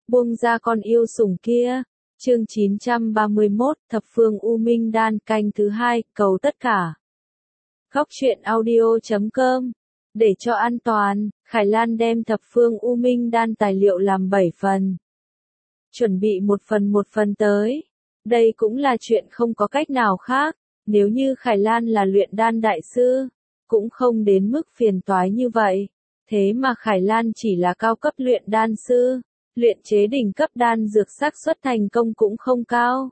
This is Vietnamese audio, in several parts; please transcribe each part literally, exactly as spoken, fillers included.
buông ra con yêu sủng kia. Chương chín trăm ba mươi mốt, Thập Phương U Minh Đan canh thứ hai, cầu tất cả. Góc truyện audio chấm com. Để cho an toàn, Khải Lan đem Thập Phương U Minh Đan tài liệu làm bảy phần. Chuẩn bị một phần một phần tới. Đây cũng là chuyện không có cách nào khác, nếu như Khải Lan là luyện đan đại sư, cũng không đến mức phiền toái như vậy. Thế mà Khải Lan chỉ là cao cấp luyện đan sư, luyện chế đỉnh cấp đan dược xác suất thành công cũng không cao.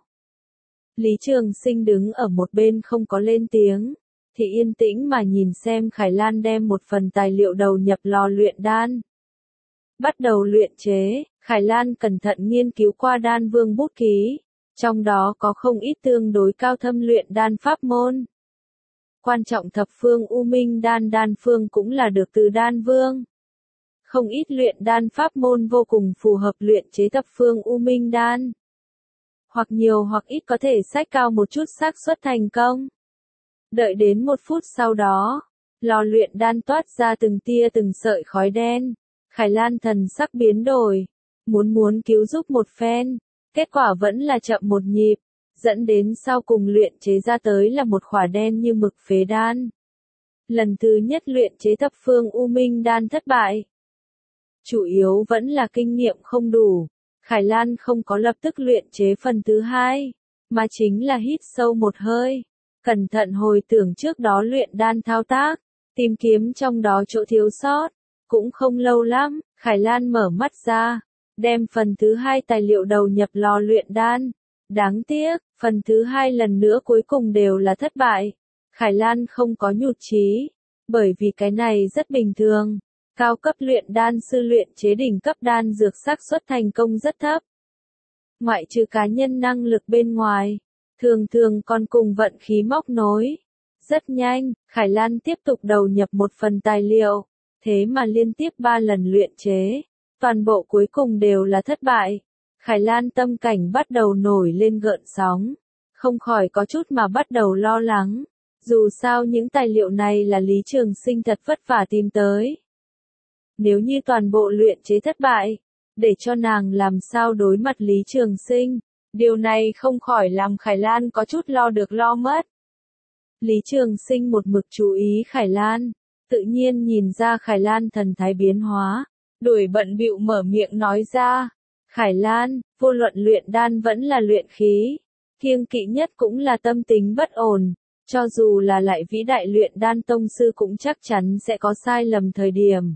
Lý Trường Sinh đứng ở một bên không có lên tiếng, thì yên tĩnh mà nhìn xem Khải Lan đem một phần tài liệu đầu nhập lò luyện đan. Bắt đầu luyện chế, Khải Lan cẩn thận nghiên cứu qua đan vương bút ký, trong đó có không ít tương đối cao thâm luyện đan pháp môn. Quan trọng Thập Phương U Minh Đan đan phương cũng là được từ đan vương. Không ít luyện đan pháp môn vô cùng phù hợp luyện chế Thập Phương U Minh Đan. Hoặc nhiều hoặc ít có thể sách cao một chút xác suất thành công. Đợi đến một phút sau đó, lò luyện đan toát ra từng tia từng sợi khói đen. Khải Lan thần sắc biến đổi, muốn muốn cứu giúp một phen, kết quả vẫn là chậm một nhịp, dẫn đến sau cùng luyện chế ra tới là một khỏa đen như mực phế đan. Lần thứ nhất luyện chế Thập Phương U Minh Đan thất bại. Chủ yếu vẫn là kinh nghiệm không đủ, Khải Lan không có lập tức luyện chế phần thứ hai, mà chính là hít sâu một hơi, cẩn thận hồi tưởng trước đó luyện đan thao tác, tìm kiếm trong đó chỗ thiếu sót. Cũng không lâu lắm, Khải Lan mở mắt ra, đem phần thứ hai tài liệu đầu nhập lò luyện đan. Đáng tiếc, phần thứ hai lần nữa cuối cùng đều là thất bại. Khải Lan không có nhụt chí, bởi vì cái này rất bình thường. Cao cấp luyện đan sư luyện chế đỉnh cấp đan dược xác suất thành công rất thấp. Ngoại trừ cá nhân năng lực bên ngoài, thường thường còn cùng vận khí móc nối. Rất nhanh, Khải Lan tiếp tục đầu nhập một phần tài liệu, thế mà liên tiếp ba lần luyện chế, toàn bộ cuối cùng đều là thất bại. Khải Lan tâm cảnh bắt đầu nổi lên gợn sóng, không khỏi có chút mà bắt đầu lo lắng. Dù sao những tài liệu này là Lý Trường Sinh thật vất vả tìm tới. Nếu như toàn bộ luyện chế thất bại, để cho nàng làm sao đối mặt Lý Trường Sinh, điều này không khỏi làm Khải Lan có chút lo được lo mất. Lý Trường Sinh một mực chú ý Khải Lan, tự nhiên nhìn ra Khải Lan thần thái biến hóa, đuổi bận bịu mở miệng nói ra. Khải Lan, vô luận luyện đan vẫn là luyện khí, kiêng kỵ nhất cũng là tâm tính bất ổn, cho dù là lại vĩ đại luyện đan tông sư cũng chắc chắn sẽ có sai lầm thời điểm.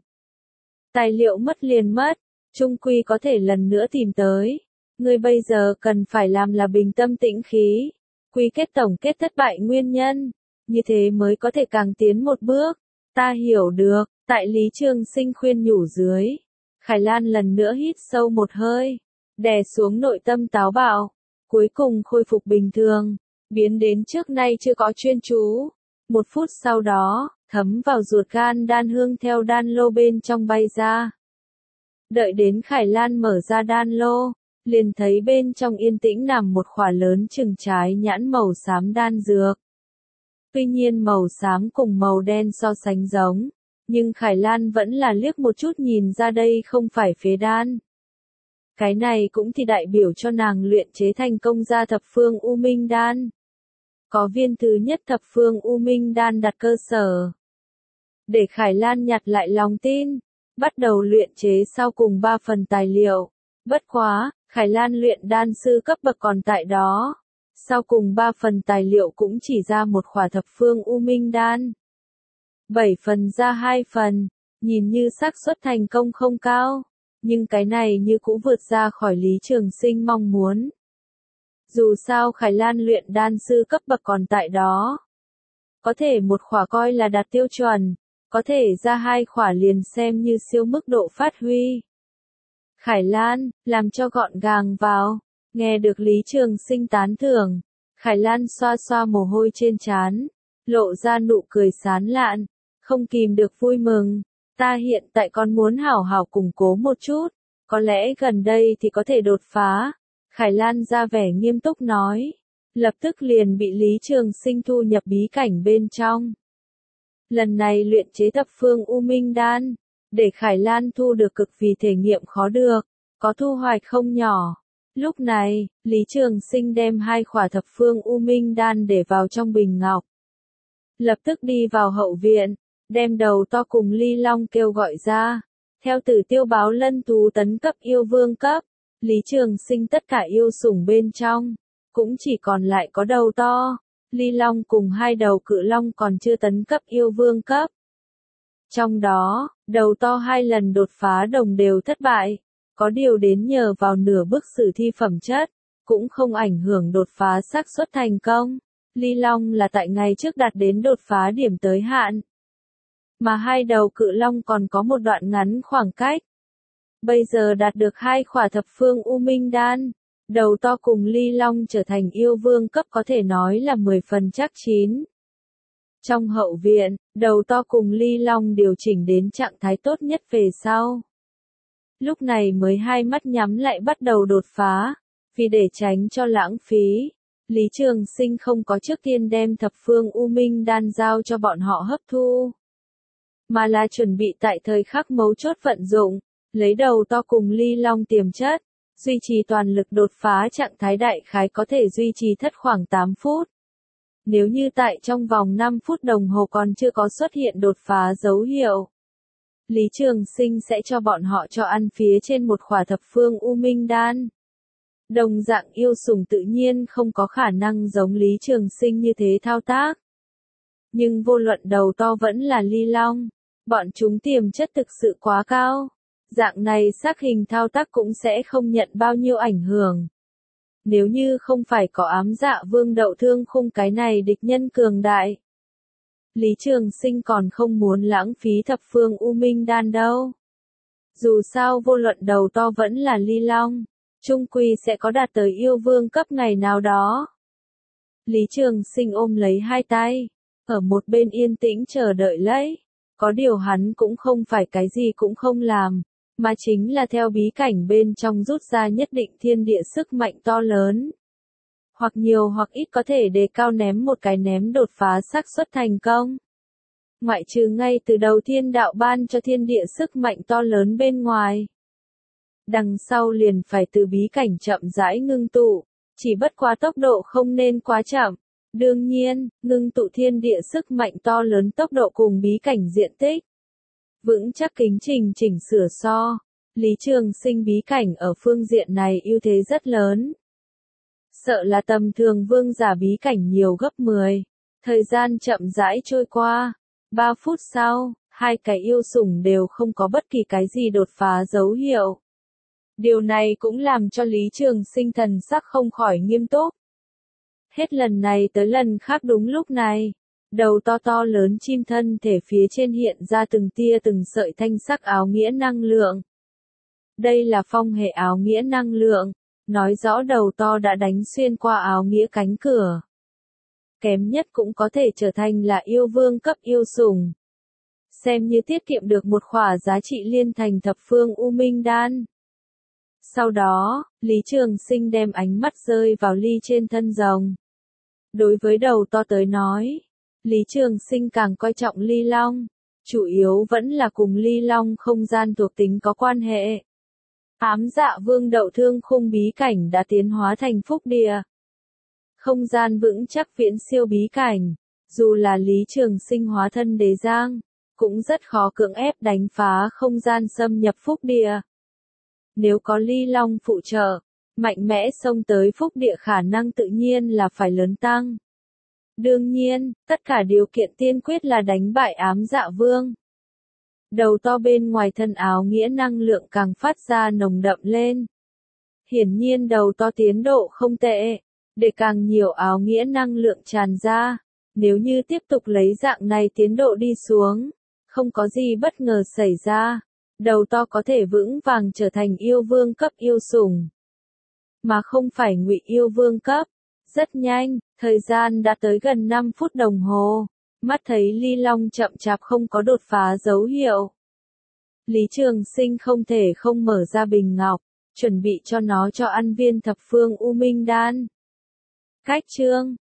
Tài liệu mất liền mất, chung quy có thể lần nữa tìm tới. Ngươi bây giờ cần phải làm là bình tâm tĩnh khí, quy kết tổng kết thất bại nguyên nhân, như thế mới có thể càng tiến một bước. Ta hiểu được, tại Lý Trường Sinh khuyên nhủ dưới, Khải Lan lần nữa hít sâu một hơi, đè xuống nội tâm táo bạo, cuối cùng khôi phục bình thường, biến đến trước nay chưa có chuyên chú. Một phút sau đó, thấm vào ruột gan đan hương theo đan lô bên trong bay ra. Đợi đến Khải Lan mở ra đan lô, liền thấy bên trong yên tĩnh nằm một khỏa lớn chừng trái nhãn màu xám đan dược. Tuy nhiên màu xám cùng màu đen so sánh giống, nhưng Khải Lan vẫn là liếc một chút nhìn ra đây không phải phế đan. Cái này cũng thì đại biểu cho nàng luyện chế thành công ra Thập Phương U Minh Đan. Có viên thứ nhất Thập Phương U Minh Đan đặt cơ sở. Để Khải Lan nhặt lại lòng tin, bắt đầu luyện chế sau cùng ba phần tài liệu. Bất quá, Khải Lan luyện đan sư cấp bậc còn tại đó. Sau cùng ba phần tài liệu cũng chỉ ra một khỏa Thập Phương U Minh Đan. Bảy phần ra hai phần, nhìn như xác suất thành công không cao, nhưng cái này như cũng vượt ra khỏi Lý Trường Sinh mong muốn. Dù sao Khải Lan luyện đan sư cấp bậc còn tại đó. Có thể một khỏa coi là đạt tiêu chuẩn, có thể ra hai khỏa liền xem như siêu mức độ phát huy. Khải Lan, làm cho gọn gàng vào. Nghe được Lý Trường Sinh tán thưởng, Khải Lan xoa xoa mồ hôi trên trán, lộ ra nụ cười sán lạn, không kìm được vui mừng. Ta hiện tại còn muốn hảo hảo củng cố một chút, có lẽ gần đây thì có thể đột phá. Khải Lan ra vẻ nghiêm túc nói, lập tức liền bị Lý Trường Sinh thu nhập bí cảnh bên trong. Lần này luyện chế Thập Phương U Minh Đan, để Khải Lan thu được cực vì thể nghiệm khó được, có thu hoạch không nhỏ. Lúc này, Lý Trường Sinh đem hai khỏa thập phương U Minh Đan để vào trong bình ngọc. Lập tức đi vào hậu viện, đem đầu to cùng Ly Long kêu gọi ra. Theo Tử Tiêu báo Lân thú tấn cấp yêu vương cấp, Lý Trường Sinh tất cả yêu sủng bên trong, cũng chỉ còn lại có đầu to, Ly Long cùng hai đầu cự long còn chưa tấn cấp yêu vương cấp. Trong đó, đầu to hai lần đột phá đồng đều thất bại, có điều đến nhờ vào nửa bước sử thi phẩm chất, cũng không ảnh hưởng đột phá xác suất thành công. Ly Long là tại ngày trước đạt đến đột phá điểm tới hạn, mà hai đầu cự long còn có một đoạn ngắn khoảng cách. Bây giờ đạt được hai khỏa thập phương U Minh Đan, đầu to cùng Ly Long trở thành yêu vương cấp có thể nói là mười phần chắc chín. Trong hậu viện, đầu to cùng Ly Long điều chỉnh đến trạng thái tốt nhất về sau. Lúc này mới hai mắt nhắm lại bắt đầu đột phá, vì để tránh cho lãng phí, Lý Trường Sinh không có trước tiên đem thập phương U Minh Đan giao cho bọn họ hấp thu, mà là chuẩn bị tại thời khắc mấu chốt vận dụng, lấy đầu to cùng Ly Long tiềm chất, duy trì toàn lực đột phá trạng thái đại khái có thể duy trì thất khoảng tám phút. Nếu như tại trong vòng năm phút đồng hồ còn chưa có xuất hiện đột phá dấu hiệu, Lý Trường Sinh sẽ cho bọn họ cho ăn phía trên một khỏa thập phương U Minh Đan. Đồng dạng yêu sủng tự nhiên không có khả năng giống Lý Trường Sinh như thế thao tác. Nhưng vô luận đầu to vẫn là Ly Long, bọn chúng tiềm chất thực sự quá cao. Dạng này xác hình thao tác cũng sẽ không nhận bao nhiêu ảnh hưởng. Nếu như không phải có ám dạ vương đậu thương khung cái này địch nhân cường đại, Lý Trường Sinh còn không muốn lãng phí thập phương U Minh Đan đâu. Dù sao vô luận đầu to vẫn là Ly Long, chung quy sẽ có đạt tới yêu vương cấp ngày nào đó. Lý Trường Sinh ôm lấy hai tay, ở một bên yên tĩnh chờ đợi lấy. Có điều hắn cũng không phải cái gì cũng không làm, mà chính là theo bí cảnh bên trong rút ra nhất định thiên địa sức mạnh to lớn. Hoặc nhiều hoặc ít có thể đề cao ném một cái ném đột phá xác suất thành công. Ngoại trừ ngay từ đầu thiên đạo ban cho thiên địa sức mạnh to lớn bên ngoài. Đằng sau liền phải từ bí cảnh chậm rãi ngưng tụ, chỉ bất quá tốc độ không nên quá chậm. Đương nhiên, ngưng tụ thiên địa sức mạnh to lớn tốc độ cùng bí cảnh diện tích. Vững chắc kính trình chỉnh sửa so, Lý Trường Sinh bí cảnh ở phương diện này ưu thế rất lớn. Sợ là tầm thường vương giả bí cảnh nhiều gấp mười. Thời gian chậm rãi trôi qua. ba phút sau, hai cái yêu sủng đều không có bất kỳ cái gì đột phá dấu hiệu. Điều này cũng làm cho Lý Trường Sinh thần sắc không khỏi nghiêm túc. Hết lần này tới lần khác đúng lúc này, đầu to to lớn chim thân thể phía trên hiện ra từng tia từng sợi thanh sắc áo nghĩa năng lượng. Đây là phong hệ áo nghĩa năng lượng, nói rõ đầu to đã đánh xuyên qua áo nghĩa cánh cửa. Kém nhất cũng có thể trở thành là yêu vương cấp yêu sủng. Xem như tiết kiệm được một khỏa giá trị liên thành thập phương U Minh Đan. Sau đó, Lý Trường Sinh đem ánh mắt rơi vào Ly trên thân rồng. Đối với đầu to tới nói, Lý Trường Sinh càng coi trọng Ly Long, chủ yếu vẫn là cùng Ly Long không gian thuộc tính có quan hệ. Ám dạ vương đậu thương khung bí cảnh đã tiến hóa thành phúc địa. Không gian vững chắc viễn siêu bí cảnh, dù là Lý Trường Sinh hóa thân đế giang, cũng rất khó cưỡng ép đánh phá không gian xâm nhập phúc địa. Nếu có Ly Long phụ trợ, mạnh mẽ xông tới phúc địa khả năng tự nhiên là phải lớn tăng. Đương nhiên, tất cả điều kiện tiên quyết là đánh bại ám dạ vương. Đầu to bên ngoài thân áo nghĩa năng lượng càng phát ra nồng đậm lên. Hiển nhiên đầu to tiến độ không tệ, để càng nhiều áo nghĩa năng lượng tràn ra. Nếu như tiếp tục lấy dạng này tiến độ đi xuống, không có gì bất ngờ xảy ra, đầu to có thể vững vàng trở thành yêu vương cấp yêu sủng. Mà không phải ngụy yêu vương cấp. Rất nhanh, thời gian đã tới gần năm phút đồng hồ, mắt thấy Ly Long chậm chạp không có đột phá dấu hiệu. Lý Trường Sinh không thể không mở ra bình ngọc, chuẩn bị cho nó cho ăn viên thập phương U Minh Đan. Cách chương